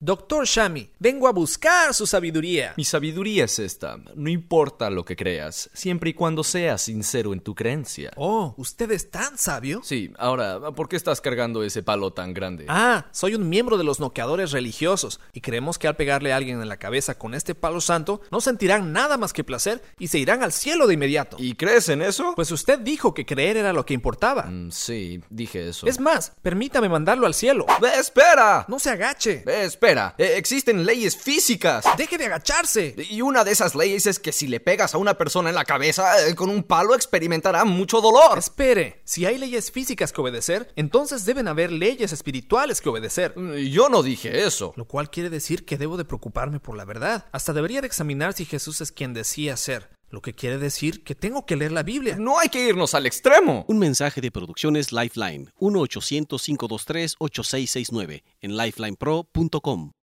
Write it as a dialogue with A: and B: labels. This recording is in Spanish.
A: Doctor Shami, vengo a buscar su sabiduría.
B: Mi sabiduría es esta. No importa lo que creas, siempre y cuando seas sincero en tu creencia.
A: Oh, ¿usted es tan sabio?
B: Sí, ahora, ¿por qué estás cargando ese palo tan grande?
A: Soy un miembro de los noqueadores religiosos y creemos que al pegarle a alguien en la cabeza con este palo santo, no sentirán nada más que placer y se irán al cielo de inmediato.
B: ¿Y crees en eso?
A: Pues usted dijo que creer era lo que importaba.
B: Sí, dije eso.
A: Es más, permítame mandarlo al cielo.
B: ¡Espera!
A: No se agache.
B: Espera, existen leyes físicas.
A: Deje de agacharse.
B: Y una de esas leyes es que si le pegas a una persona en la cabeza con un palo experimentará mucho dolor.
A: Espere, si hay leyes físicas que obedecer, entonces deben haber leyes espirituales que obedecer.
B: Yo no dije eso.
A: Lo cual quiere decir que debo de preocuparme por la verdad. Hasta debería de examinar si Jesús es quien decía ser. Lo que quiere decir que tengo que leer la Biblia.
B: No hay que irnos al extremo.
C: Un mensaje de Producciones Lifeline, 1-800-523-8669, en lifelinepro.com.